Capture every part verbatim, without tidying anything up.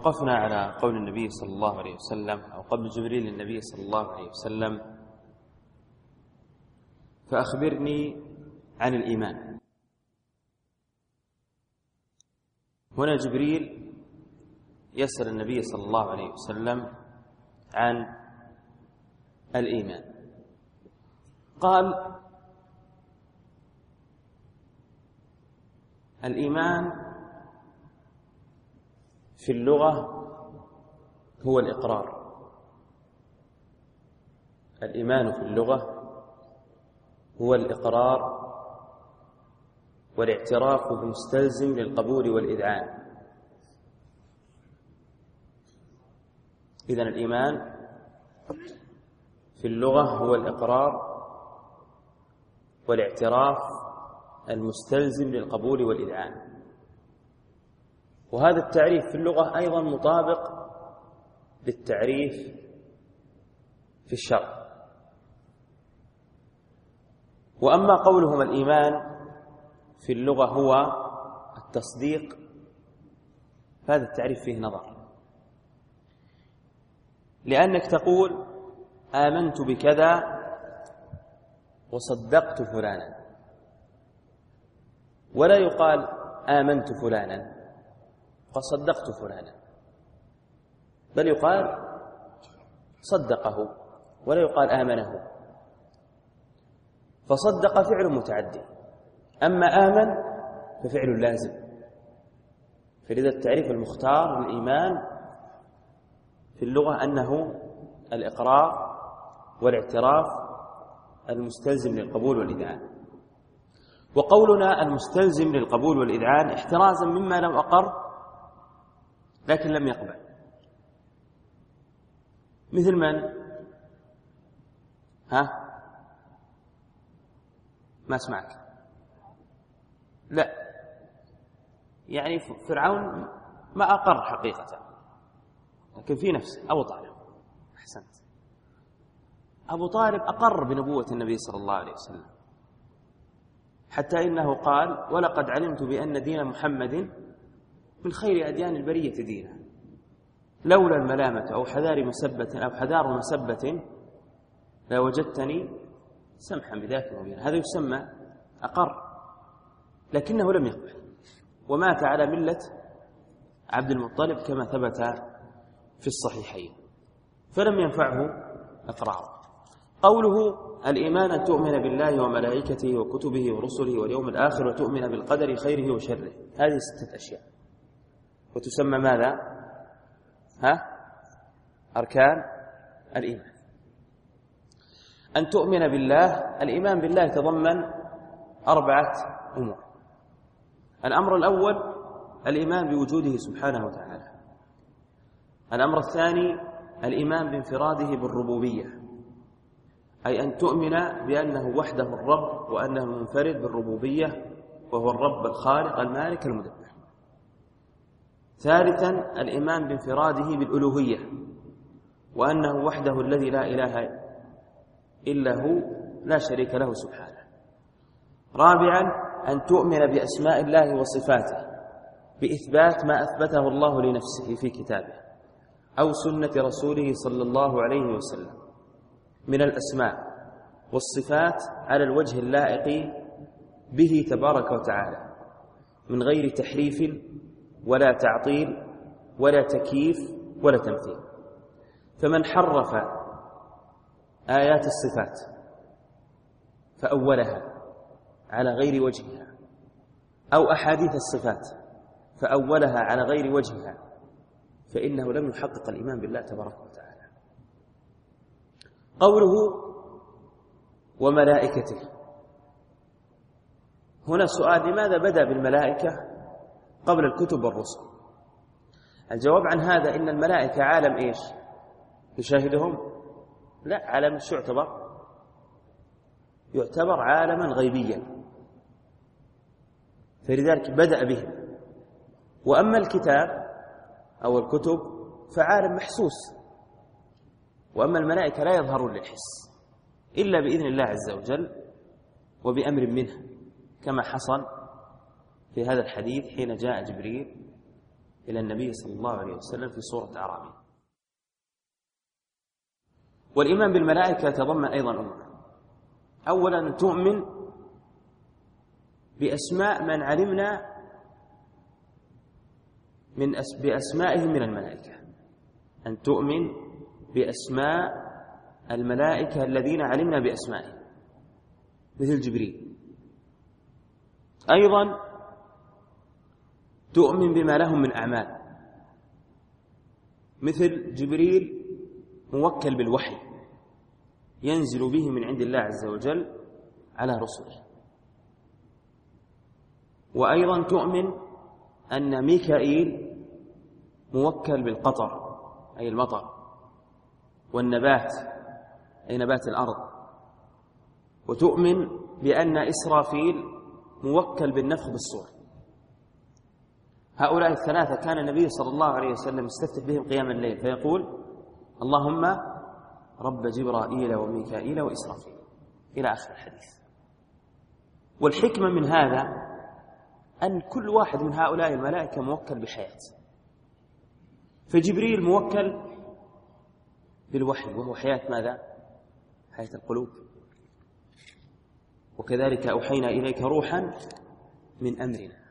وقفنا على قول النبي صلى الله عليه وسلم أو قبل جبريل النبي صلى الله عليه وسلم: فأخبرني عن الإيمان. هنا جبريل يسأل النبي صلى الله عليه وسلم عن الإيمان. قال: الإيمان في اللغة هو الإقرار. الإيمان في اللغة هو الإقرار والاعتراف بمستلزم للقبول والإذعان. إذن الإيمان في اللغة هو الإقرار والاعتراف المستلزم للقبول والإذعان. وهذا التعريف في اللغة أيضا مطابق للتعريف في الشرع. وأما قولهم الإيمان في اللغة هو التصديق، هذا التعريف فيه نظر، لأنك تقول آمنت بكذا وصدقت فلانا، ولا يقال آمنت فلانا فصدقت فلانا، بل يقال صدقه ولا يقال آمنه. فصدق فعل متعدي، أما آمن ففعل لازم. فلذا التعريف المختار للإيمان في اللغة أنه الإقرار والاعتراف المستلزم للقبول والإذعان. وقولنا المستلزم للقبول والإذعان احترازا مما لو أقر لكن لم يقبل، مثل من؟ ها؟ ما اسمعك. لا، يعني فرعون ما أقر حقيقة، لكن في نفسه. أبو طالب، أحسنت، أبو طالب أقر بنبوة النبي صلى الله عليه وسلم، حتى إنه قال: ولقد علمت بأن دين محمد من خير أديان البرية دينا، لولا الملامة أو حذار مسبة أو حذار مسبة لوجدتني سمحا بذاك مبين. هذا يسمى أقر، لكنه لم يقبل، ومات على ملة عبد المطلب كما ثبت في الصحيحين، فلم ينفعه إقراره. قوله الإيمان أن تؤمن بالله وملائكته وكتبه ورسله واليوم الآخر وتؤمن بالقدر خيره وشره، هذه ستة أشياء، وتسمى ماذا؟ ها؟ أركان الإيمان. أن تؤمن بالله، الإيمان بالله يتضمن أربعة أمور. الأمر الأول الإيمان بوجوده سبحانه وتعالى. الأمر الثاني الإيمان بانفراده بالربوبية، أي أن تؤمن بأنه وحده الرب وأنه منفرد بالربوبية، وهو الرب الخالق المالك المدبر. ثالثا الإيمان بانفراده بالألوهية، وأنه وحده الذي لا إله إلا هو لا شريك له سبحانه. رابعا أن تؤمن بأسماء الله وصفاته بإثبات ما أثبته الله لنفسه في كتابه أو سنة رسوله صلى الله عليه وسلم من الأسماء والصفات على الوجه اللائق به تبارك وتعالى، من غير تحريف ولا تعطيل ولا تكييف ولا تمثيل. فمن حرف آيات الصفات فأولها على غير وجهها، أو أحاديث الصفات فأولها على غير وجهها، فإنه لم يحقق الإيمان بالله تبارك وتعالى. قوله وملائكته، هنا سؤال: لماذا بدأ بالملائكة قبل الكتب والرسل؟ الجواب عن هذا: إن الملائكة عالم إيش؟ يشاهدهم؟ لا، عالم شو يعتبر؟ يعتبر عالما غيبيا، فلذلك بدأ به. وأما الكتاب أو الكتب فعالم محسوس، وأما الملائكة لا يظهرون للحس إلا بإذن الله عز وجل وبأمر منه، كما حصل في هذا الحديث حين جاء جبريل إلى النبي صلى الله عليه وسلم في صورة أعرابي. والإيمان بالملائكة يتضمن أيضا أمور. أولا تؤمن بأسماء من علمنا من أس... بأسمائهم من الملائكة، أن تؤمن بأسماء الملائكة الذين علمنا بأسمائهم مثل جبريل. أيضا تؤمن بما لهم من أعمال، مثل جبريل موكل بالوحي ينزل به من عند الله عز وجل على رسله. وأيضا تؤمن أن ميكائيل موكل بالقطر أي المطر، والنبات أي نبات الأرض. وتؤمن بأن إسرافيل موكل بالنفخ بالصور. هؤلاء الثلاثة كان النبي صلى الله عليه وسلم يستفتح بهم قيام الليل فيقول اللهم رب جبرائيل وميكائيل وإسرافيل إلى آخر الحديث. والحكمة من هذا أن كل واحد من هؤلاء الملائكة موكل بحياة. فجبريل موكل بالوحي وهو حياة ماذا؟ حياة القلوب. وكذلك أوحينا إليك روحا من أمرنا.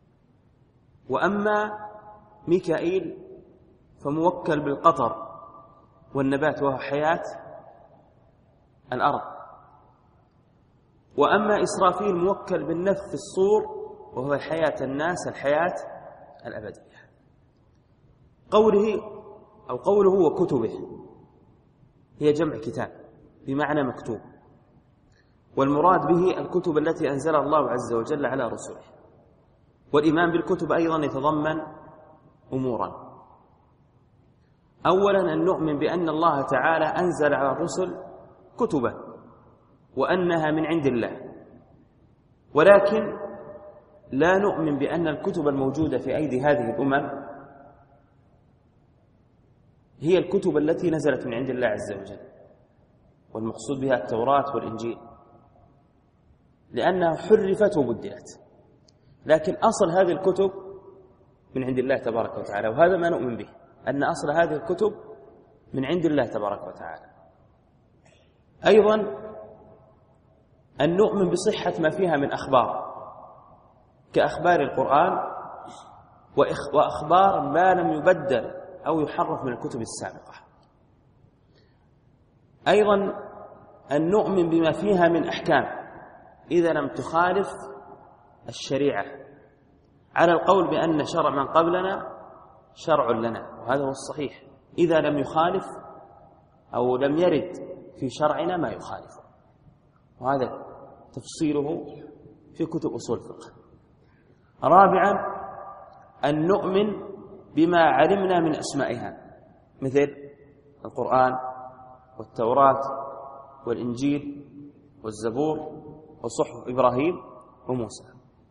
وأما ميكائيل فموكل بالقطر والنبات وهو حياة الأرض. وأما إسرافيل موكل بالنفخ في الصور وهو حياة الناس الحياة الأبدية. قوله أو قوله وكتبه هي جمع كتاب بمعنى مكتوب، والمراد به الكتب التي أنزلها الله عز وجل على رسله. والإيمان بالكتب أيضا يتضمن أمورا. أولا أن نؤمن بأن الله تعالى أنزل على الرسل كتبا وأنها من عند الله، ولكن لا نؤمن بأن الكتب الموجودة في أيدي هذه الأمم هي الكتب التي نزلت من عند الله عز وجل، والمقصود بها التوراة والإنجيل، لأنها حرفت وبدلت. لكن أصل هذه الكتب من عند الله تبارك وتعالى، وهذا ما نؤمن به، أن أصل هذه الكتب من عند الله تبارك وتعالى. أيضا أن نؤمن بصحة ما فيها من أخبار كأخبار القرآن وأخبار ما لم يبدل أو يحرف من الكتب السابقة. أيضا أن نؤمن بما فيها من أحكام إذا لم تخالف الشريعة، على القول بأن شرع من قبلنا شرع لنا، وهذا هو الصحيح، إذا لم يخالف أو لم يرد في شرعنا ما يخالفه، وهذا تفصيله في كتب أصول الفقه. رابعا أن نؤمن بما علمنا من أسمائها مثل القرآن والتوراة والإنجيل والزبور وصحف إبراهيم وموسى.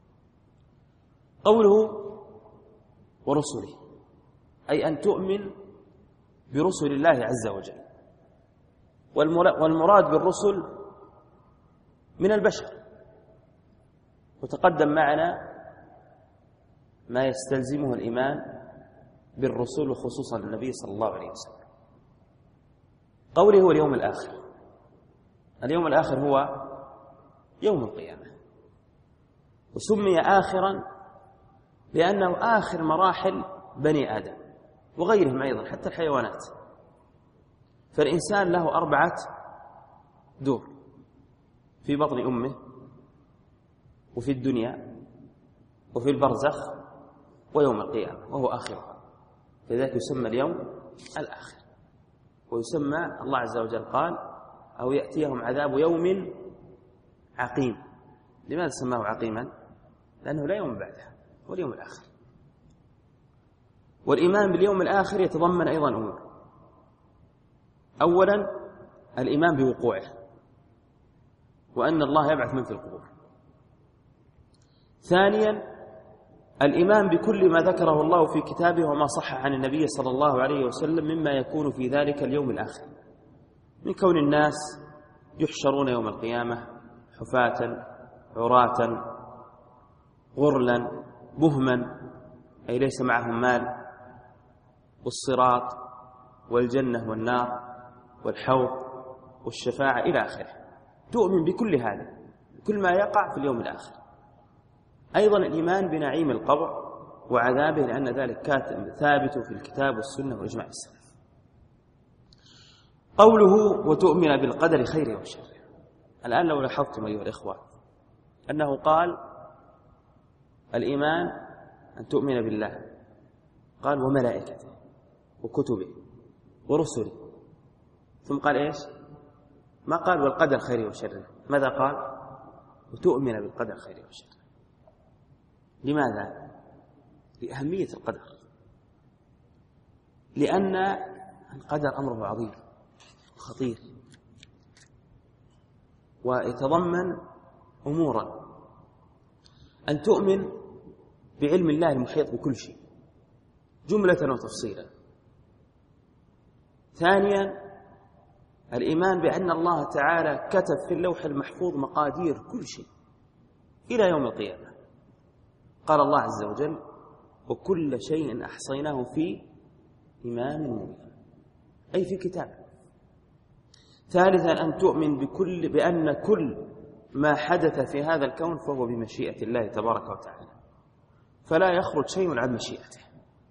قوله ورسله أي أن تؤمن برسل الله عز وجل. والمراد بالرسل من البشر، وتقدم معنا ما يستلزمه الإيمان بالرسل وخصوصا النبي صلى الله عليه وسلم. قوله هو اليوم الآخر. اليوم الآخر هو يوم القيامة، وسمي آخرا لأنه آخر مراحل بني آدم وغيرهم أيضا حتى الحيوانات. فالإنسان له أربعة دور في بطن أمه وفي الدنيا وفي البرزخ ويوم القيامة وهو آخرها، فذلك يسمى اليوم الآخر. ويسمى الله عز وجل قال أو يأتيهم عذاب يوم عقيم. لماذا سماه عقيما؟ لأنه لا يوم بعده، هو اليوم الآخر. والإيمان باليوم الآخر يتضمن أيضا أمور. أولا الإيمان بوقوعه، وأن الله يبعث من في القبور. ثانيا الإيمان بكل ما ذكره الله في كتابه وما صح عن النبي صلى الله عليه وسلم مما يكون في ذلك اليوم الآخر، من كون الناس يحشرون يوم القيامة حفاة عراة غرلا بهما أي ليس معهم مال، والصراط والجنة والنار والحوض والشفاعة إلى آخره. تؤمن بكل هذا، كل ما يقع في اليوم الآخر. أيضا الإيمان بنعيم القبر وعذابه، لأن ذلك ثابت في الكتاب والسنة وإجماع السلف. قوله وتؤمن بالقدر خيره وشره. الآن لو لاحظتم أيها الإخوة أنه قال الإيمان أن تؤمن بالله، قال وملائكته وكتبه ورسله، ثم قال إيش؟ ما قال والقدر خيره وشره. ماذا قال؟ وتؤمن بالقدر خيره وشره. لماذا؟ لأهمية القدر، لأن القدر أمره عظيم خطير، ويتضمن أمورا. أن تؤمن بعلم الله المحيط بكل شيء جملة وتفصيلا. ثانيا الإيمان بأن الله تعالى كتب في اللوح المحفوظ مقادير كل شيء إلى يوم القيامة. قال الله عز وجل وكل شيء أحصيناه في إمام مبين، أي في كتاب. ثالثا أن تؤمن بكل بأن كل ما حدث في هذا الكون فهو بمشيئة الله تبارك وتعالى، فلا يخرج شيء عن مشيئته.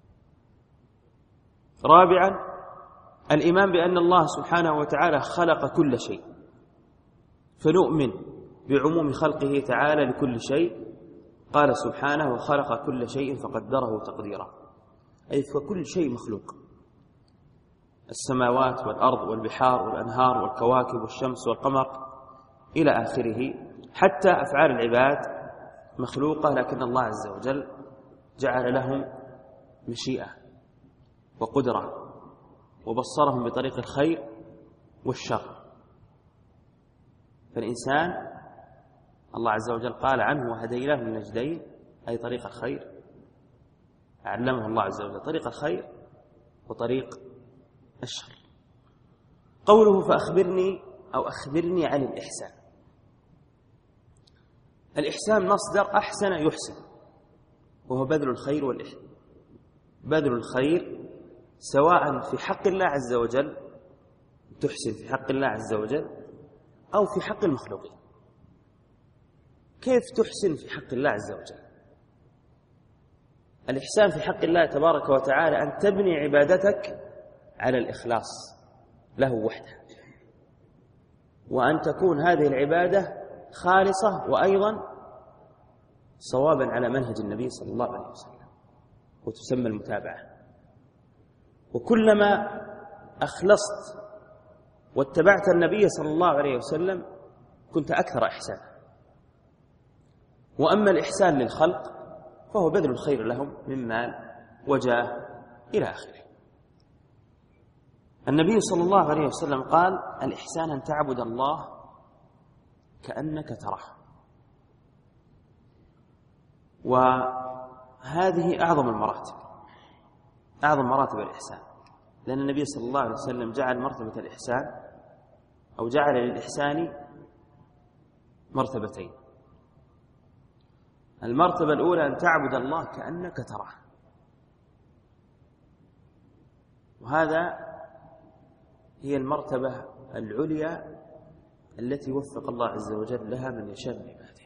رابعا الإيمان بأن الله سبحانه وتعالى خلق كل شيء، فنؤمن بعموم خلقه تعالى لكل شيء. قال سبحانه وخلق كل شيء فقدره تقديرا، أي فكل شيء مخلوق، السماوات والأرض والبحار والأنهار والكواكب والشمس والقمر إلى آخره. حتى أفعال العباد مخلوقة، لكن الله عز وجل جعل لهم مشيئة وقدرة، وبصرهم بطريق الخير والشر. فالإنسان الله عز وجل قال عنه وهديناه النجدين، أي طريق الخير. علمه الله عز وجل طريق الخير وطريق الشر. قوله فأخبرني أو أخبرني عن الإحسان. الإحسان مصدر أحسن يحسن، وهو بذل الخير والإحسان. بذل الخير سواء في حق الله عز وجل، تحسن في حق الله عز وجل، أو في حق المخلوقين. كيف تحسن في حق الله عز وجل؟ الإحسان في حق الله تبارك وتعالى أن تبني عبادتك على الإخلاص له وحده، وأن تكون هذه العبادة خالصة وأيضا صوابا على منهج النبي صلى الله عليه وسلم، وتسمى المتابعة. وكلما أخلصت واتبعت النبي صلى الله عليه وسلم كنت أكثر إحسانا. وأما الإحسان للخلق فهو بذل الخير لهم من مال وجاه إلى آخره. النبي صلى الله عليه وسلم قال الإحسان أن تعبد الله كأنك تراه. وهذه أعظم المراتب، أعظم مراتب الإحسان، لأن النبي صلى الله عليه وسلم جعل مرتبة الإحسان أو جعل للإحسان مرتبتين. المرتبة الأولى أن تعبد الله كأنك تراه، وهذا هي المرتبة العليا التي وفق الله عز وجل لها من يشاء من عباده.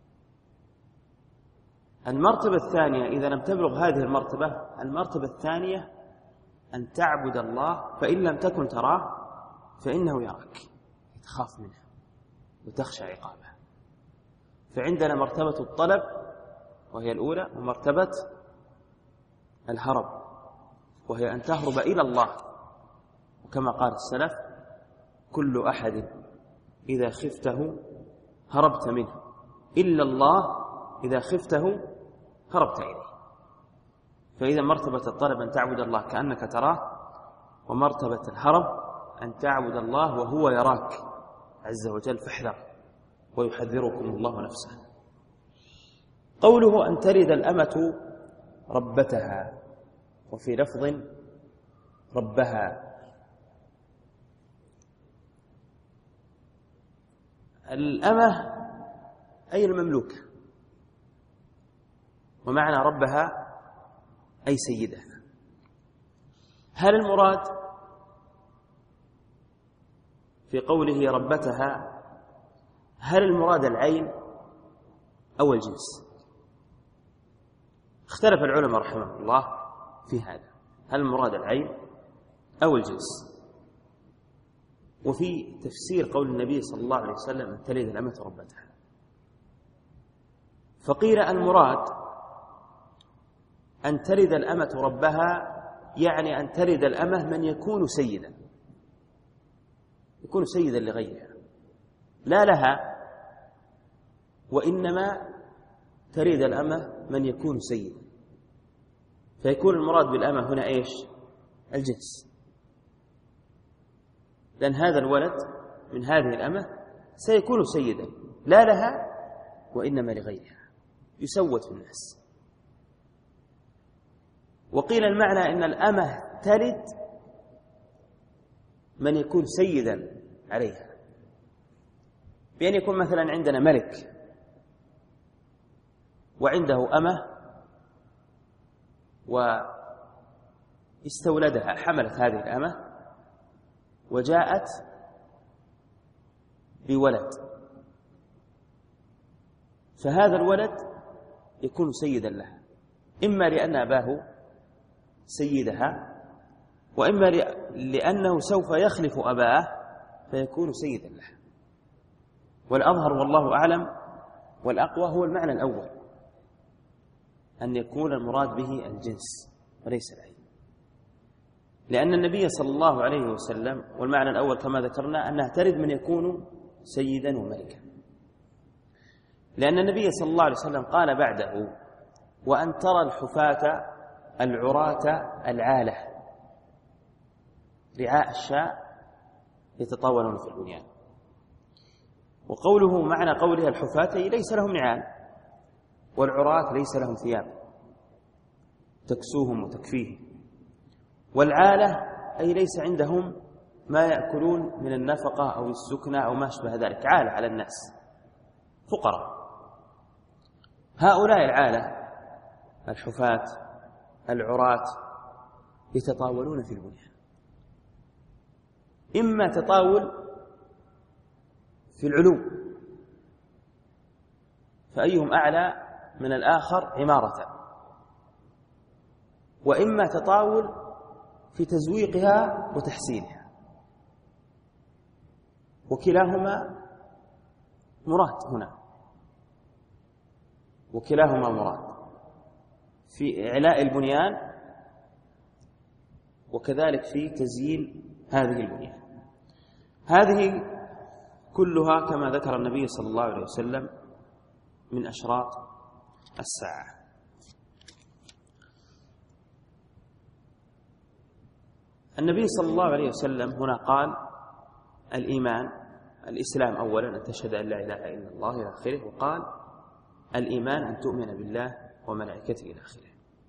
المرتبة الثانية إذا لم تبلغ هذه المرتبة، المرتبة الثانية أن تعبد الله فإن لم تكن تراه فإنه يراك، تخاف منه وتخشى عقابه. فعندنا مرتبة الطلب وهي الأولى، ومرتبة الهرب وهي أن تهرب إلى الله. وكما قال السلف كل أحد إذا خفته هربت منه إلا الله إذا خفته هربت إليه. فإذا مرتبة الطلب أن تعبد الله كأنك تراه، ومرتبة الهرب أن تعبد الله وهو يراك عز وجل، فاحذر ويحذركم الله نفسه. قوله أن تلد الأمة ربتها، وفي لفظ ربها. الأمة أي المملوكة، ومعنى ربها أي سيدها. هل المراد في قوله ربتها هل المراد العين أو الجنس؟ اختلف العلماء رحمه الله في هذا، هل المراد العين أو الجنس؟ وفي تفسير قول النبي صلى الله عليه وسلم أن تلد الأمة ربتها، فقيل المراد أن تلد الأمة ربها، يعني أن تلد الأمة من يكون سيدا، يكون سيدا لغيرها لا لها، وإنما تلد الأمة من يكون سيدا، فيكون المراد بالأمة هنا إيش؟ الجنس، لأن هذا الولد من هذه الأمة سيكون سيدا لا لها وإنما لغيرها، يسود في الناس. وقيل المعنى أن الأمة تلد من يكون سيدا عليها، بأن يكون مثلا عندنا ملك وعنده أمة واستولدها، حملت هذه الأمة وجاءت بولد، فهذا الولد يكون سيدا لها، إما لأن أباه سيدها، وإما لأنه سوف يخلف أباه فيكون سيدا لها. والأظهر والله أعلم والأقوى هو المعنى الأول، أن يكون المراد به الجنس وليس العين، لأن النبي صلى الله عليه وسلم، والمعنى الأول كما ذكرنا أنها ترد من يكون سيدا وملكا، لأن النبي صلى الله عليه وسلم قال بعده وأن ترى الحفاة العراة العالة رعاء الشاء يتطاولون في البنيان. وقوله معنى قولها الحفاة ليس لهم نعال، والعراة ليس لهم ثياب تكسوهم وتكفيهم، والعالة أي ليس عندهم ما يأكلون من النفقة أو السكنة أو ما شبه ذلك، عالة على الناس فقراء. هؤلاء العالة الحفاة العراة يتطاولون في البنيان، إما تطاول في العلو فأيهم أعلى من الآخر عمارة، وإما تطاول في تزويقها وتحسينها، وكلاهما مراد هنا، وكلاهما مراد في إعلاء البنيان وكذلك في تزيين هذه البنيان. هذه كلها كما ذكر النبي صلى الله عليه وسلم من أشراط الساعة. النبي صلى الله عليه وسلم هنا قال الإيمان الإسلام أولا أن تشهد أن لا إله إلا الله إلى آخره، وقال الإيمان أن تؤمن بالله وملائكته إلى آخره.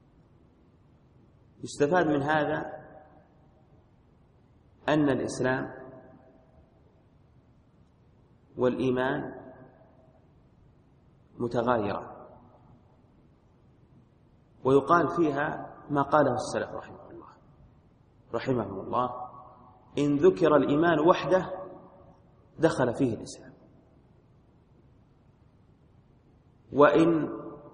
يستفاد من هذا أن الإسلام والإيمان متغايرة، ويقال فيها ما قاله السلف رحمه الله رحمه الله إن ذكر الإيمان وحده دخل فيه الإسلام، وإن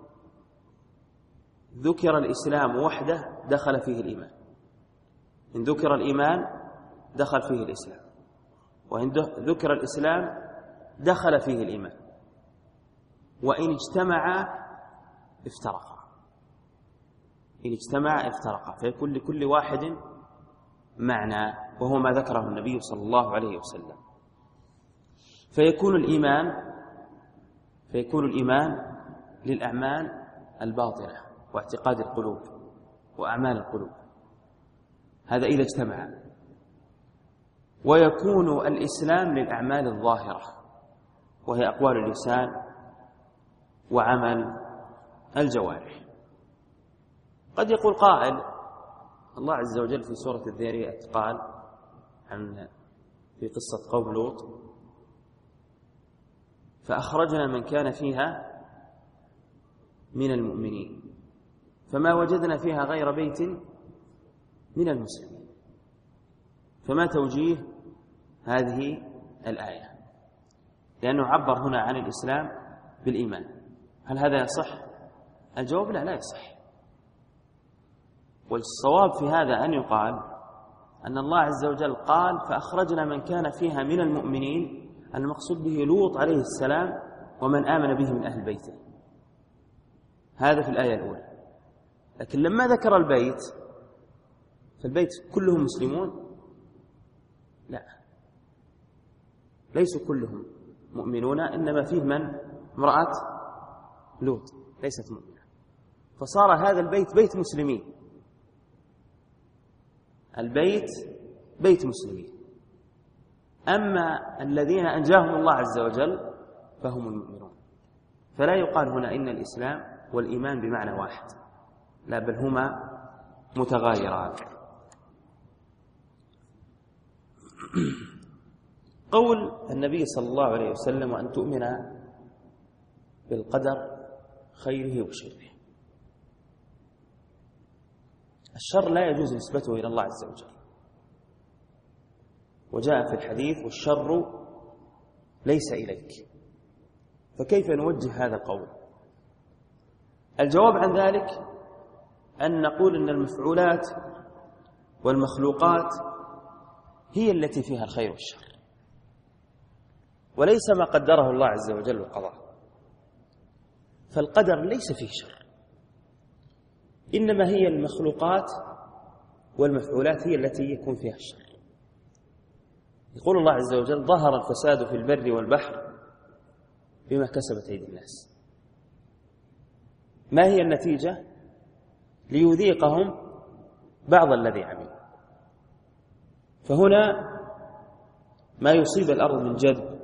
ذكر الإسلام وحده دخل فيه الإيمان. إن ذكر الإيمان دخل فيه الإسلام، وإن ذكر الإسلام دخل فيه الإيمان، وإن اجتمعا افترقا، إن اجتمعا افترقا، فيكون لكل واحد معنى، وهو ما ذكره النبي صلى الله عليه وسلم. فيكون الإيمان فيكون الإيمان للأعمال الباطنة واعتقاد القلوب وأعمال القلوب، هذا إذا اجتمع. ويكون الإسلام للأعمال الظاهرة، وهي أقوال اللسان وعمل الجوارح. قد يقول قائل الله عز وجل في سورة الذاريات قال عن في قصة قوم لوط فأخرجنا من كان فيها من المؤمنين فما وجدنا فيها غير بيت من المسلمين. فما توجيه هذه الآية؟ لأنه عبر هنا عن الإسلام بالإيمان. هل هذا يصح؟ الجواب لا، لا يصح. والصواب في هذا أن يقال أن الله عز وجل قال فأخرجنا من كان فيها من المؤمنين، المقصود به لوط عليه السلام ومن آمن به من أهل بيته. هذا في الآية الأولى. لكن لما ذكر البيت، فالبيت كلهم مسلمون؟ لا، ليسوا كلهم مؤمنون، إنما فيه من؟ امرأة لوط ليست مؤمنة، فصار هذا البيت بيت مسلمين. البيت بيت مسلمين. أما الذين أنجاهم الله عز وجل فهم المؤمنون. فلا يقال هنا إن الإسلام والإيمان بمعنى واحد، لا، بل هما متغايران. قول النبي صلى الله عليه وسلم وأن تؤمن بالقدر خيره وشره. الشر لا يجوز نسبته إلى الله عز وجل، وجاء في الحديث والشر ليس إليك. فكيف نوجه هذا القول؟ الجواب عن ذلك أن نقول إن المفعولات والمخلوقات هي التي فيها الخير والشر، وليس ما قدره الله عز وجل وقضاه. فالقدر ليس فيه شر، إنما هي المخلوقات والمفعولات هي التي يكون فيها الشر. يقول الله عز وجل ظهر الفساد في البر والبحر بما كسبت أيدي الناس. ما هي النتيجة؟ ليذيقهم بعض الذي عملوا. فهنا ما يصيب الأرض من جذب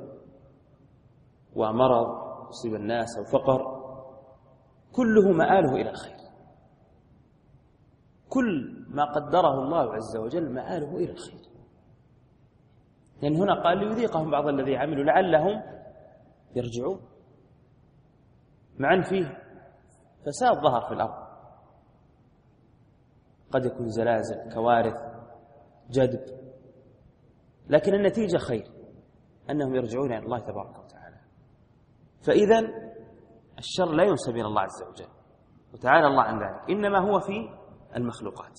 ومرض يصيب الناس أو فقر كله مآله إلى الخير. كل ما قدره الله عز وجل مآله إلى الخير، لأن يعني هنا قال ليذيقهم بعض الذي عملوا لعلهم يرجعون، مع أن فيه فساد ظهر في الأرض، قد يكون زلازل، كوارث، جدب، لكن النتيجة خير، أنهم يرجعون إلى الله تبارك وتعالى. فإذا الشر لا ينسب إلى الله عز وجل وتعالى الله عن ذلك، إنما هو في المخلوقات.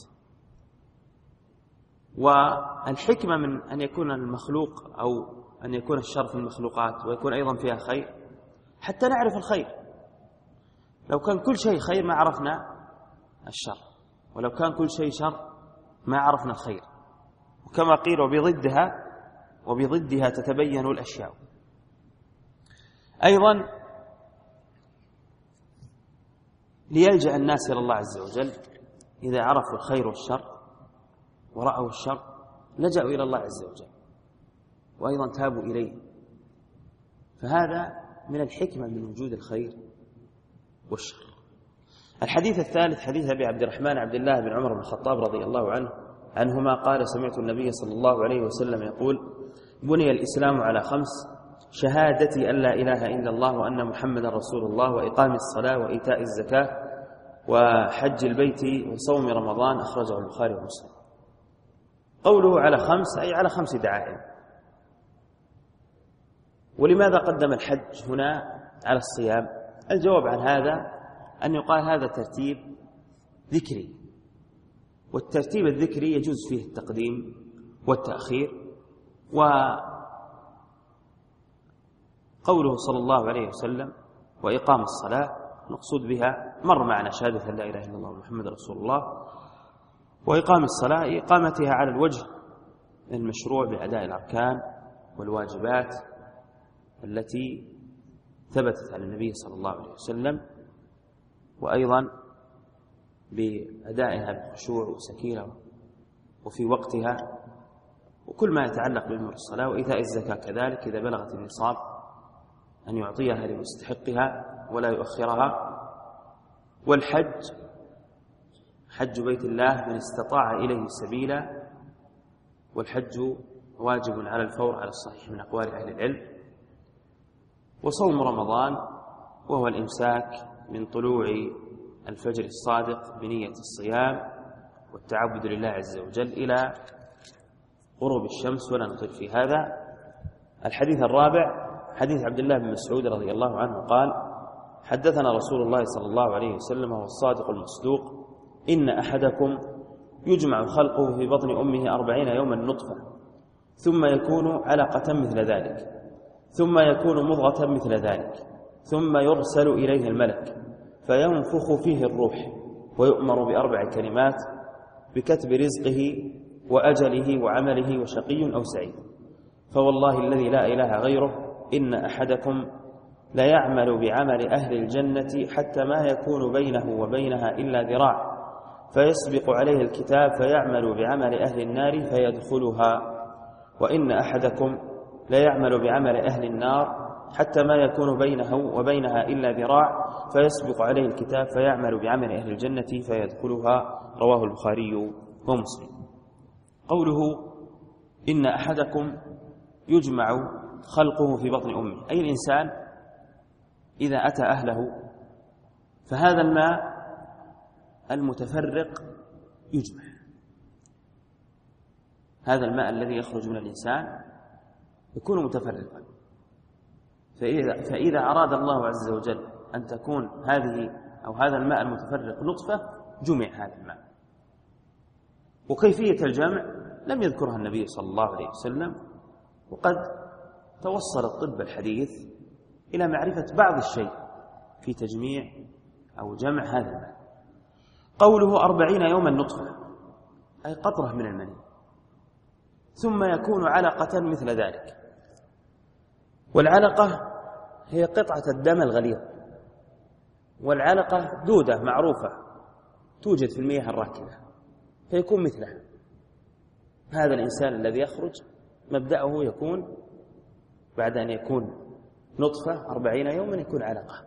والحكمة من أن يكون المخلوق أو أن يكون الشر في المخلوقات ويكون أيضا فيها خير حتى نعرف الخير. لو كان كل شيء خير ما عرفنا الشر، ولو كان كل شيء شر ما عرفنا الخير. وكما قيل وبضدها وبضدها تتبين الأشياء. أيضا ليلجأ الناس إلى الله عز وجل إذا عرفوا الخير والشر ورأوا الشر لجأوا إلى الله عز وجل وأيضا تابوا إليه. فهذا من الحكمة من وجود الخير والشر. الحديث الثالث حديث أبي عبد الرحمن عبد الله بن عمر بن الخطاب رضي الله عنه عنهما قال سمعت النبي صلى الله عليه وسلم يقول بني الإسلام على خمس: شهادتي أن لا إله إلا الله وأن محمدا رسول الله، وإقام الصلاة، وإيتاء الزكاة، وحج البيت، وصوم رمضان. أخرجه البخاري ومسلم. قوله على خمس أي على خمس دعائم. ولماذا قدم الحج هنا على الصيام؟ الجواب عن هذا أن يقال هذا ترتيب ذكري، والترتيب الذكري يجوز فيه التقديم والتأخير. وقوله صلى الله عليه وسلم وإقام الصلاة مقصود بها مر معنا شهادة لا إله إلا الله محمد رسول الله. وإقام الصلاة إقامتها على الوجه المشروع بأداء الأركان والواجبات التي ثبتت على النبي صلى الله عليه وسلم، وأيضا بأدائها بخشوع وسكينة وفي وقتها، وكل ما يتعلق بأمور الصلاة. وإيتاء الزكاة كذلك إذا بلغت النصاب أن يعطيها لمستحقها ولا يؤخرها. والحج حج بيت الله من استطاع إليه سبيلا، والحج واجب على الفور على الصحيح من أقوال أهل العلم. وصوم رمضان وهو الإمساك من طلوع الفجر الصادق بنية الصيام والتعبد لله عز وجل إلى غروب الشمس، ولا نطيل في هذا. الحديث الرابع حديث عبد الله بن مسعود رضي الله عنه قال: حدثنا رسول الله صلى الله عليه وسلم وهو الصادق المصدوق: إن أحدكم يجمع خلقه في بطن أمه أربعين يوما نطفة، ثم يكون علقة مثل ذلك، ثم يكون مضغة مثل ذلك، ثم يرسل إليه الملك فينفخ فيه الروح، ويؤمر بأربع كلمات: بكتب رزقه وأجله وعمله وشقي أو سعيد. فوالله الذي لا إله غيره إن أحدكم لا يعمل بعمل أهل الجنة حتى ما يكون بينه وبينها إلا ذراع، فيسبق عليه الكتاب فيعمل بعمل أهل النار فيدخلها، وإن أحدكم لا يعمل بعمل أهل النار حتى ما يكون بينه وبينها إلا ذراع، فيسبق عليه الكتاب فيعمل بعمل أهل الجنة فيدخلها. رواه البخاري ومسلم. قوله إن أحدكم يجمع خلقه في بطن أمه، أي الإنسان إذا أتى أهله فهذا الماء المتفرق يجمع، هذا الماء الذي يخرج من الإنسان يكون متفرقا، فإذا, فإذا أراد الله عز وجل أن تكون هذه أو هذا الماء المتفرق نطفة جمع هذا الماء. وكيفية الجمع لم يذكرها النبي صلى الله عليه وسلم، وقد توصل الطب الحديث إلى معرفة بعض الشيء في تجميع أو جمع هذا الماء. قوله أربعين يوما نطفة أي قطرة من المني، ثم يكون علقة مثل ذلك. والعلقة هي قطعة الدم الغليظ، والعلقة دودة معروفة توجد في المياه الراكدة فيكون مثلها. هذا الإنسان الذي يخرج مبدأه يكون بعد أن يكون نطفة أربعين يوما يكون علقة،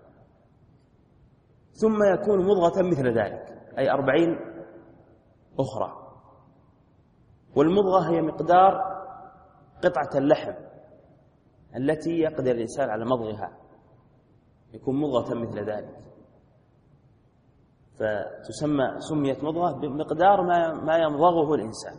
ثم يكون مضغة مثل ذلك أي أربعين أخرى. والمضغة هي مقدار قطعة اللحم التي يقدر الإنسان على مضغها، يكون مضغة مثل ذلك، فتسمى سميت مضغة بمقدار ما ما يمضغه الإنسان.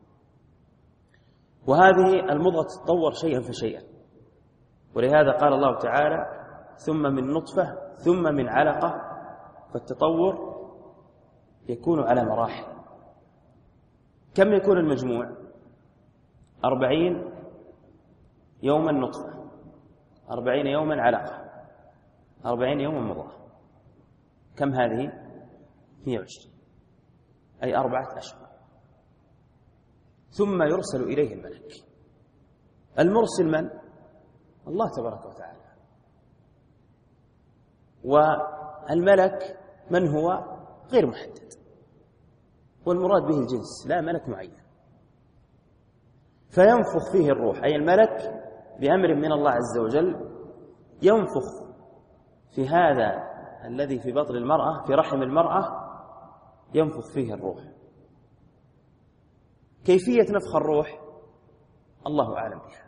وهذه المضغة تتطور شيئا فشيئا، ولهذا قال الله تعالى: ثم من نطفة ثم من علقة، فالتطور يكون على مراحل. كم يكون المجموع؟ أربعين يوما نطفة، أربعين يوما علقة، أربعين يوما مضغة. كم هذه؟ مئة وعشرين، أي أربعة أشهر. ثم يرسل إليه الملك. المرسل من؟ الله تبارك وتعالى. والملك من هو؟ غير محدد، والمراد به الجنس لا ملك معين. فينفخ فيه الروح، أي الملك بأمر من الله عز وجل ينفخ في هذا الذي في بطن المرأة في رحم المرأة، ينفخ فيه الروح. كيفية نفخ الروح الله أعلم بها،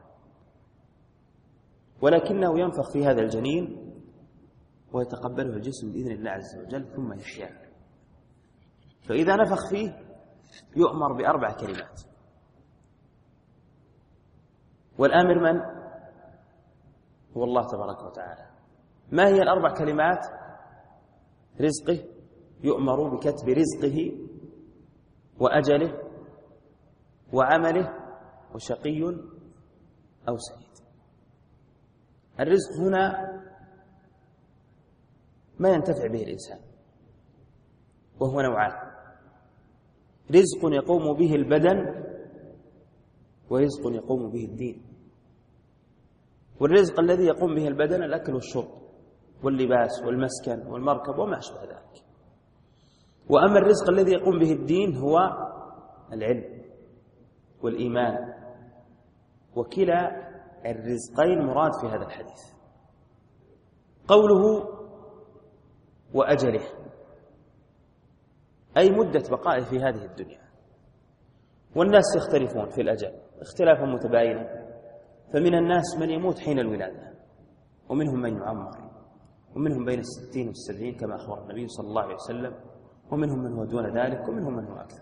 ولكنه ينفخ في هذا الجنين ويتقبله الجسم بإذن الله عز وجل ثم يحيا. فإذا نفخ فيه يؤمر بأربع كلمات. والآمر من؟ هو الله تبارك وتعالى. ما هي الأربع كلمات؟ رزقه، يؤمر بكتب رزقه وأجله وعمله وشقي أو سعيد. الرزق هنا ما ينتفع به الإنسان، وهو نوعان: رزق يقوم به البدن، ورزق يقوم به الدين. والرزق الذي يقوم به البدن الأكل والشرب واللباس والمسكن والمركب وما أشبه ذلك. وأما الرزق الذي يقوم به الدين هو العلم والإيمان. وكلا الرزقين مراد في هذا الحديث. قوله وأجله أي مدة بقائه في هذه الدنيا. والناس يختلفون في الأجل اختلافا متباينا، فمن الناس من يموت حين الولادة، ومنهم من يعمر، ومنهم بين الستين والسبعين كما أخبر النبي صلى الله عليه وسلم، ومنهم من هو دون ذلك، ومنهم من هو أكثر.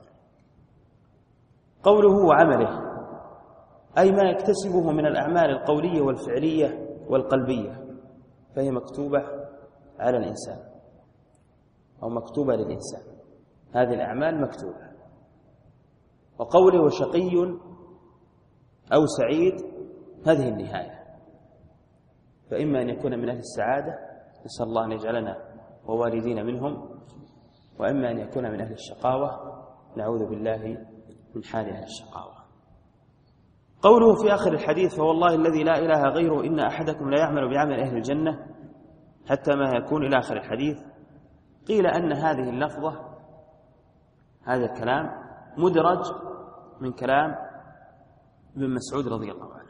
قوله وعمله أي ما يكتسبه من الأعمال القولية والفعلية والقلبية، فهي مكتوبة على الإنسان أو مكتوبة للإنسان، هذه الأعمال مكتوبة. وقوله شقي أو سعيد هذه النهاية، فإما أن يكون من أهل السعادة، نسأل الله أن يجعلنا ووالدينا منهم، وإما أن يكون من أهل الشقاوة، نعوذ بالله من حال أهل الشقاوة. قوله في آخر الحديث فوالله الذي لا إله غيره إن أحدكم لا يعمل بعمل أهل الجنة حتى ما يكون إلى آخر الحديث، قيل أن هذه اللفظة، هذا الكلام مدرج من كلام ابن مسعود رضي الله عنه،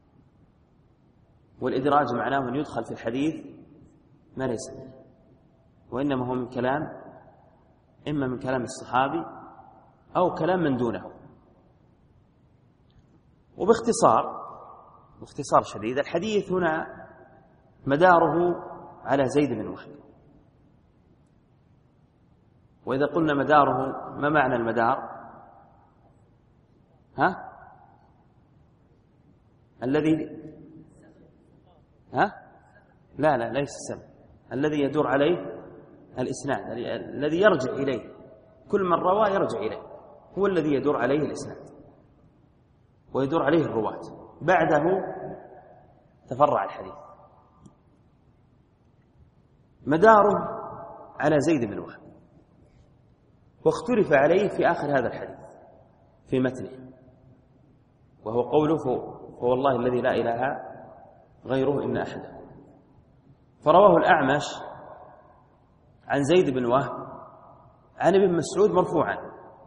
والإدراج معناه أن يدخل في الحديث ما ليس منه، وإنما هو من كلام إما من كلام الصحابي أو كلام من دونه. وباختصار باختصار شديد الحديث هنا مداره على زيد بن وهب. وإذا قلنا مداره ما معنى المدار؟ ها؟ الذي ها؟ لا لا ليس السبب، الذي يدور عليه الإسناد، الذي يرجع إليه، كل من روى يرجع إليه، هو الذي يدور عليه الإسناد ويدور عليه الرواة، بعده تفرع الحديث. مداره على زيد بن وهب، واختلف عليه في آخر هذا الحديث في متنه، وهو قوله فوالله الذي لا إله غيره إن أحدكم. فرواه الأعمش عن زيد بن وهب عن ابن مسعود مرفوعا،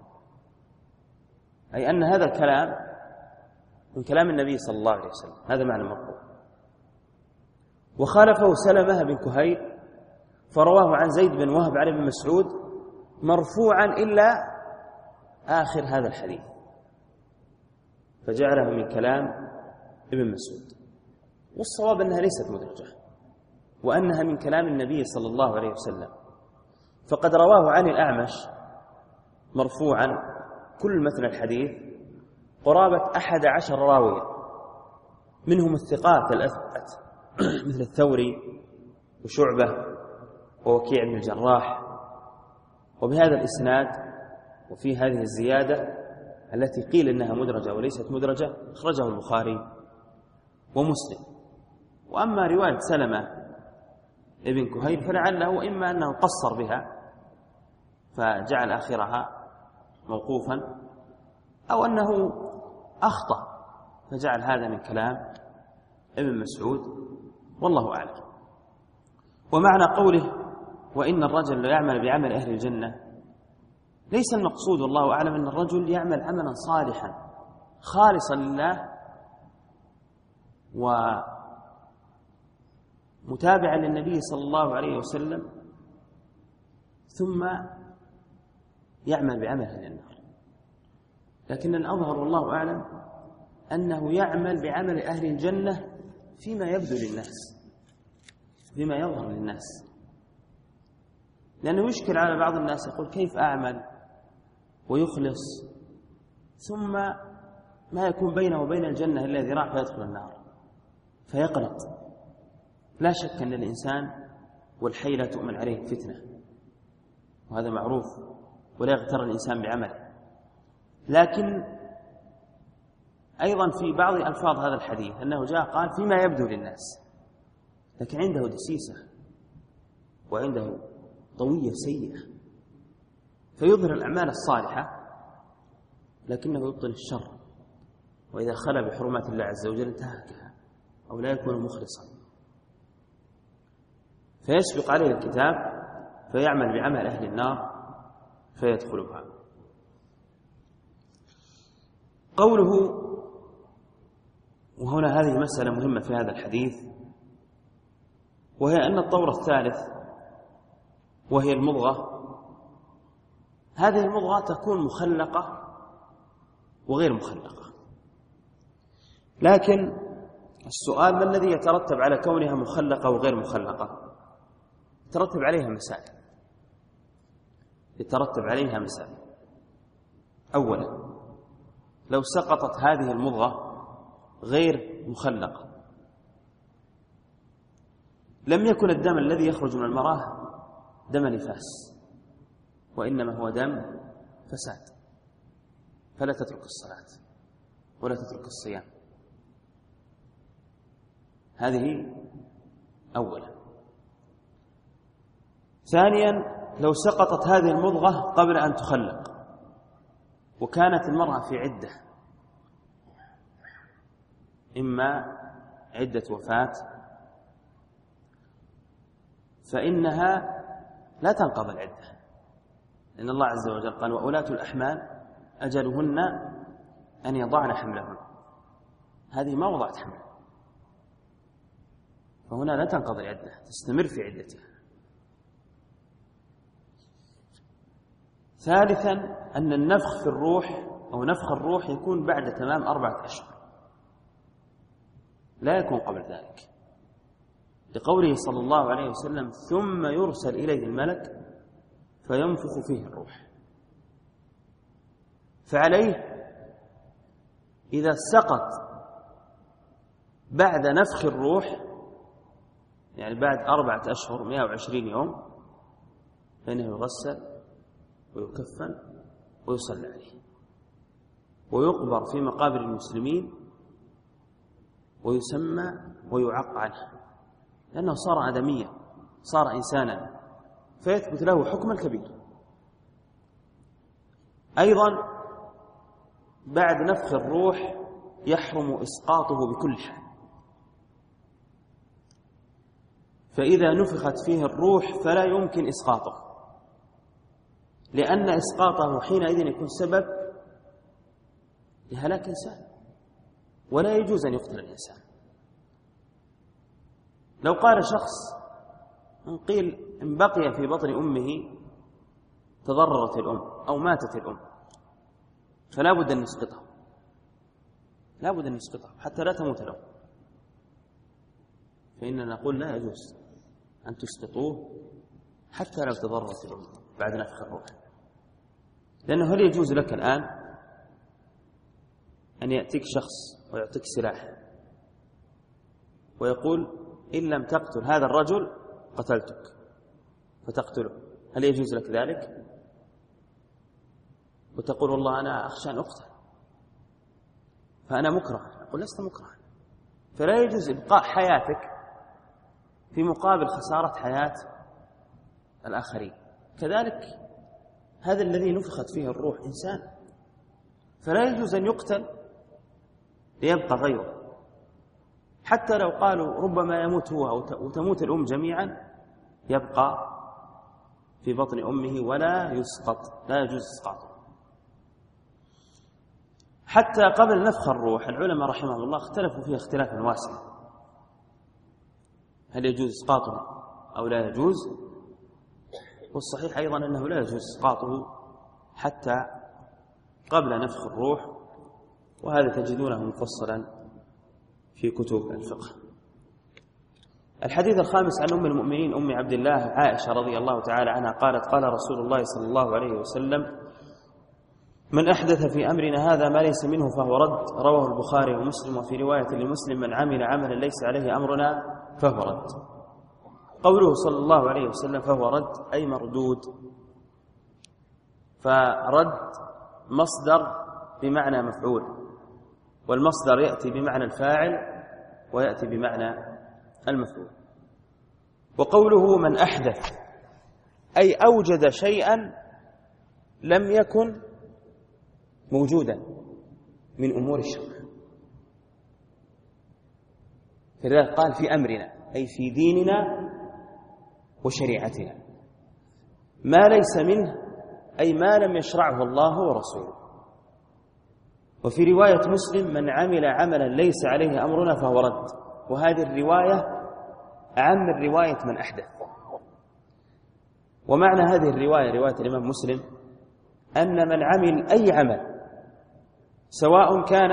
أي أن هذا الكلام من كلام النبي صلى الله عليه وسلم، هذا معنى مرفوع. وخالفه سلمة بن كهيل فرواه عن زيد بن وهب عن ابن مسعود مرفوعا إلا آخر هذا الحديث، فجعله من كلام ابن مسعود. والصواب أنها ليست مدرجة، وأنها من كلام النبي صلى الله عليه وسلم، فقد رواه عن الأعمش مرفوعا كل متن الحديث قرابة أحد عشر راوية، منهم الثقات الأثبت مثل الثوري وشعبة ووكيع بن الجراح، وبهذا الإسناد وفي هذه الزيادة التي قيل إنها مدرجة وليست مدرجة أخرجه البخاري ومسلم. وأما رواية سلمة ابن كهيل فلعله إما أنه قصر بها فجعل آخرها موقوفا، أو أنه أخطأ فجعل هذا من كلام ابن مسعود، والله أعلم. ومعنى قوله وإن الرجل لا يعمل بعمل أهل الجنة، ليس المقصود والله أعلم أن الرجل يعمل عملا صالحا خالصا لله ومتابعا للنبي صلى الله عليه وسلم ثم يعمل بعمل أهل النار، لكن الأظهر والله أعلم أنه يعمل بعمل أهل الجنة فيما يبدو للناس، فيما يظهر للناس، لأنه يشكل على بعض الناس يقول كيف أعمل ويخلص ثم ما يكون بينه وبين الجنة إلا ذراع فيدخل النار فيقلق. لا شك أن الإنسان والحي لا تؤمن عليه فتنة، وهذا معروف، ولا يغتر الإنسان بعمله. لكن أيضا في بعض ألفاظ هذا الحديث أنه جاء قال فيما يبدو للناس، لكن عنده دسيسة وعنده طوية سيئة، فيظهر الأعمال الصالحة لكنه يبطل الشر، وإذا خلى بحرمات الله عز وجل انتهكها أو لا يكون مخلصا، فيسبق عليه الكتاب فيعمل بعمل أهل النار فيدخلها. قوله، وهنا هذه مسألة مهمة في هذا الحديث، وهي أن الطور الثالث وهي المضغة، هذه المضغة تكون مخلقة وغير مخلقة، لكن السؤال ما الذي يترتب على كونها مخلقة وغير مخلقة؟ يترتب عليها مسائل يترتب عليها مسائل أولا، لو سقطت هذه المضغة غير مخلقة لم يكن الدم الذي يخرج من المرأة دم نفاس، وإنما هو دم فساد، فلا تترك الصلاة ولا تترك الصيام. هذه أولا. ثانيا، لو سقطت هذه المضغة قبل أن تخلق وكانت المرأة في عدة، إما عدة وفاة، فإنها لا تنقضي العدة، لأن الله عز وجل قال: وأولاة الأحمال أجلهن أن يضعن حملهن. هذه ما وضعت حمل، فهنا لا تنقضي العدة، تستمر في عدتها. ثالثا، أن النفخ في الروح أو نفخ الروح يكون بعد تمام أربعة أشهر، لا يكون قبل ذلك، لقوله صلى الله عليه وسلم: ثم يرسل إليه الملك فينفخ فيه الروح. فعليه إذا سقط بعد نفخ الروح، يعني بعد أربعة أشهر مئة وعشرين يوم، فإنه يغسل ويكفن ويصلى عليه ويقبر في مقابر المسلمين ويسمى ويعق عنه، لأنه صار آدميا، صار إنسانا، فيثبت له حكم الكبير. أيضا بعد نفخ الروح يحرم إسقاطه بكل حال، فإذا نفخت فيه الروح فلا يمكن إسقاطه، لأن إسقاطه حينئذ يكون سبب لهلاك إنسان، ولا يجوز أن يقتل الإنسان. لو قال شخص إن قيل إن بقي في بطن أمه تضررت الأم أو ماتت الأم، فلا بد أن نسقطه، لا بد أن نسقطه حتى لا تموت الأم، فإننا نقول لا يجوز أن تسقطوه حتى لو تضررت الأم بعد نفخ الروح. لأنه هل يجوز لك الآن أن يأتيك شخص ويعطيك سلاح ويقول: إن لم تقتل هذا الرجل قتلتك، فتقتله؟ هل يجوز لك ذلك؟ وتقول: والله أنا أخشى أن أقتل فأنا مكره. أقول: لست مكره، فلا يجوز إبقاء حياتك في مقابل خسارة حياة الآخرين. كذلك هذا الذي نفخت فيه الروح إنسان، فلا يجوز أن يقتل ليبقى غيره، حتى لو قالوا ربما يموت هو وتموت الأم جميعا، يبقى في بطن أمه ولا يسقط، لا يجوز إسقاطه. حتى قبل نفخ الروح العلماء رحمهم الله اختلفوا فيه اختلافا واسعا، هل يجوز إسقاطه أو لا يجوز؟ والصحيح أيضا أنه لا يجوز إسقاطه حتى قبل نفخ الروح، وهذا تجدونه مفصلا في كتب الفقه. الحديث الخامس عن أم المؤمنين أم عبد الله عائشة رضي الله تعالى عنها قالت: قال رسول الله صلى الله عليه وسلم: من أحدث في أمرنا هذا ما ليس منه فهو رد. رواه البخاري ومسلم. وفي رواية لمسلم: من عمل عملا ليس عليه أمرنا فهو رد. قوله صلى الله عليه وسلم فهو رد أي مردود، فرد مصدر بمعنى مفعول، والمصدر يأتي بمعنى الفاعل ويأتي بمعنى المفعول. وقوله من أحدث أي أوجد شيئا لم يكن موجودا من أمور الشرع، فلذلك قال في أمرنا أي في ديننا وشريعتنا. ما ليس منه أي ما لم يشرعه الله ورسوله. وفي رواية مسلم: من عمل عملا ليس عليه أمرنا فهو رد. وهذه الرواية أعم من رواية من أحدث. ومعنى هذه الرواية رواية الإمام مسلم أن من عمل أي عمل سواء كان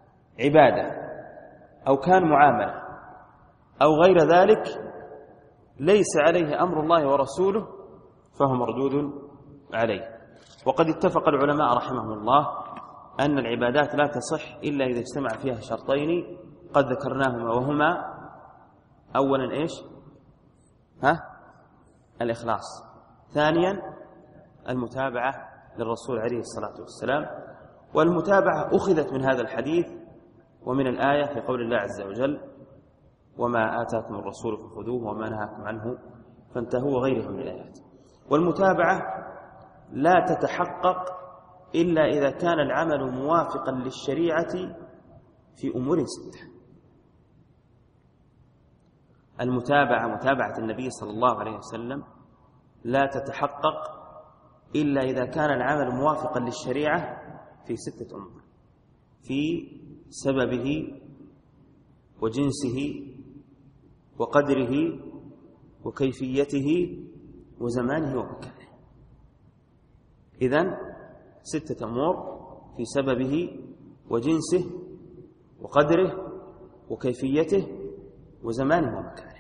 عبادة أو كان معاملة أو غير ذلك ليس عليه أمر الله ورسوله فهو مردود عليه. وقد اتفق العلماء رحمهم الله أن العبادات لا تصح إلا إذا اجتمع فيها شرطين قد ذكرناهما، وهما أولا إيش؟ ها؟ الإخلاص. ثانيا المتابعة للرسول عليه الصلاة والسلام. والمتابعة أخذت من هذا الحديث ومن الآية في قول الله عز وجل: وما آتاكم الرسول فخذوه وما نهاكم عنه فانتهوا، وغيرها من الآيات. والمتابعة لا تتحقق إلا إذا كان العمل موافقا للشريعة في أمور ستة. المتابعة متابعة النبي صلى الله عليه وسلم لا تتحقق إلا إذا كان العمل موافقا للشريعة في ستة أمور: في سببه وجنسه وقدره وكيفيته وزمانه ومكانه. إذن ستة أمور: في سببه وجنسه وقدره وكيفيته وزمانه ومكانه.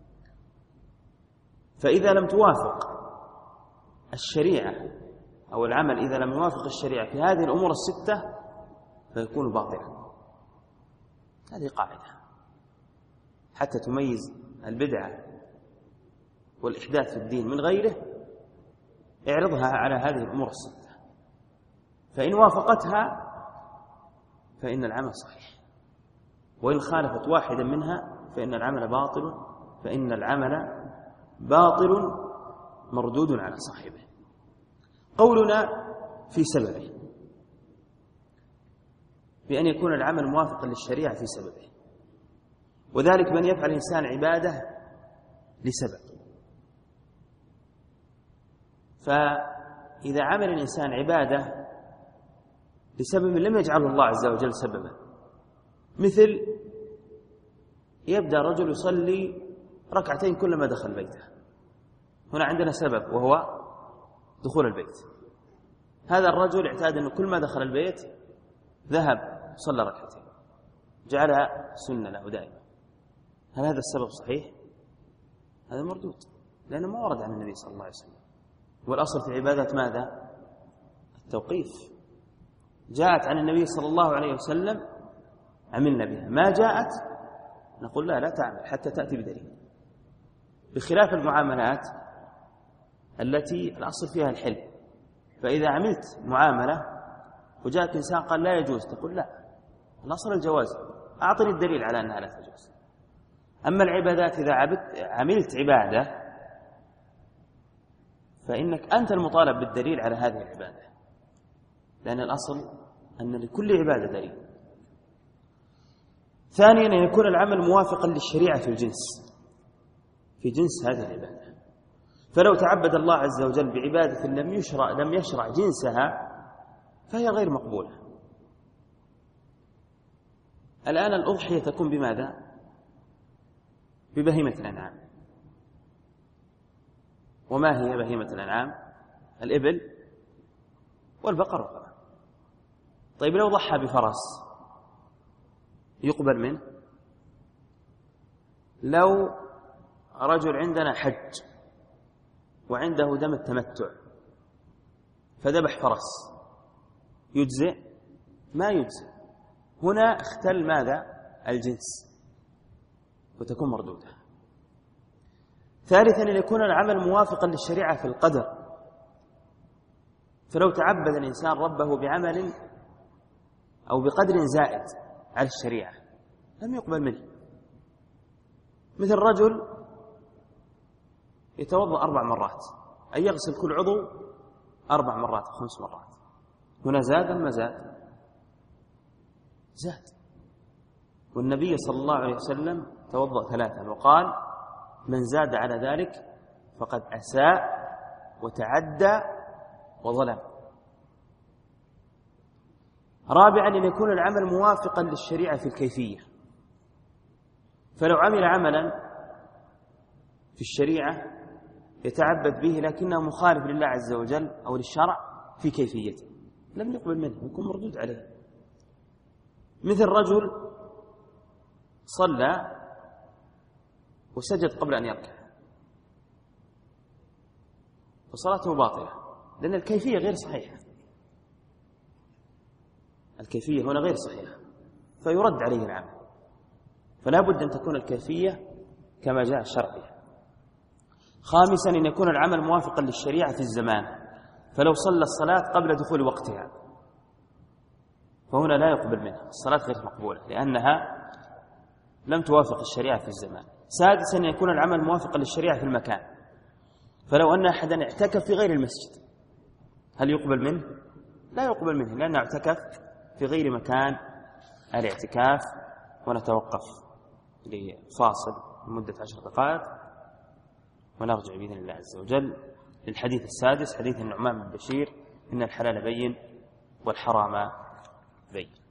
فإذا لم توافق الشريعة أو العمل إذا لم يوافق الشريعة في هذه الأمور الستة فيكون باطلا. هذه قاعدة حتى تميز البدعة والإحداث في الدين من غيره. اعرضها على هذه الأمور الستة، فإن وافقتها فإن العمل صحيح، وإن خالفت واحدا منها فإن العمل باطل فإن العمل باطل مردود على صاحبه. قولنا في سببه بأن يكون العمل موافقا للشريعة في سببه، وذلك بأن يفعل الإنسان عبادة لسبب. فإذا عمل الإنسان عبادة لسبب لم يجعله الله عز وجل سببا، مثل يبدأ رجل يصلي ركعتين كلما دخل بيته، هنا عندنا سبب وهو دخول البيت. هذا الرجل اعتاد أنه كل ما دخل البيت ذهب صلى ركعتين، جعلها سنة له دائما. هل هذا السبب صحيح؟ هذا مردود، لأنه ما ورد عن النبي صلى الله عليه وسلم. والأصل في العبادات ماذا؟ التوقيف. جاءت عن النبي صلى الله عليه وسلم عملنا بها، ما جاءت نقول لا لا تعمل حتى تأتي بدليل، بخلاف المعاملات التي الأصل فيها الحل. فإذا عملت معاملة وجاءت إنسان قال لا يجوز، تقول لا، الأصل الجواز، أعطني الدليل على أنها لا تجوز. أما العبادات إذا عملت عبادة فإنك أنت المطالب بالدليل على هذه العبادة، لأن الأصل أن لكل عبادة دليل. ثانيا أن يكون العمل موافقا للشريعة في الجنس، في جنس هذه العبادة. فلو تعبد الله عز وجل بعبادة لم يشرع لم يشرع جنسها فهي غير مقبولة. الآن الأضحية تكون بماذا؟ ببهيمة الأنعام. وما هي بهيمة الأنعام؟ الإبل والبقر والغنم. طيب لو ضحى بفرس يقبل منه؟ لو رجل عندنا حج وعنده دم التمتع فذبح فرس يجزئ؟ ما يجزئ. هنا اختل ماذا؟ الجنس، وتكون مردودة. ثالثا أن يكون العمل موافقا للشريعة في القدر. فلو تعبد الإنسان ربه بعمل أو بقدر زائد على الشريعة لم يقبل منه. مثل رجل يتوضأ أربع مرات، أي يغسل كل عضو أربع مرات أو خمس مرات، هنا زاد أم ما زاد؟ زاد. والنبي صلى الله عليه وسلم توضأ ثلاثا وقال: من زاد على ذلك فقد أساء وتعدى وظلم. رابعا أن يكون العمل موافقا للشريعة في الكيفية. فلو عمل عملا في الشريعة يتعبد به لكنه مخالف لله عز وجل أو للشرع في كيفيته لم يقبل منه، يكون مردود عليه. مثل رجل صلى وسجد قبل أن يركع فصلاته باطلة، لأن الكيفية غير صحيحة، الكيفية هنا غير صحيحة، فيرد عليه العمل. فلا بد أن تكون الكيفية كما جاء الشرع. خامسا أن يكون العمل موافقا للشريعة في الزمان، فلو صلى الصلاة قبل دخول وقتها فهنا لا يقبل منها، الصلاة غير مقبولة لأنها لم توافق الشريعة في الزمان. سادسا أن يكون العمل موافقا للشريعة في المكان، فلو أن أحدا اعتكف في غير المسجد هل يقبل منه؟ لا يقبل منه، لأنه اعتكف في غير مكان الاعتكاف. ونتوقف لفاصل لمدة عشر دقائق ونرجع بإذن الله عز وجل للحديث السادس، حديث النعمان بن بشير: إن الحلال بين والحرام بين.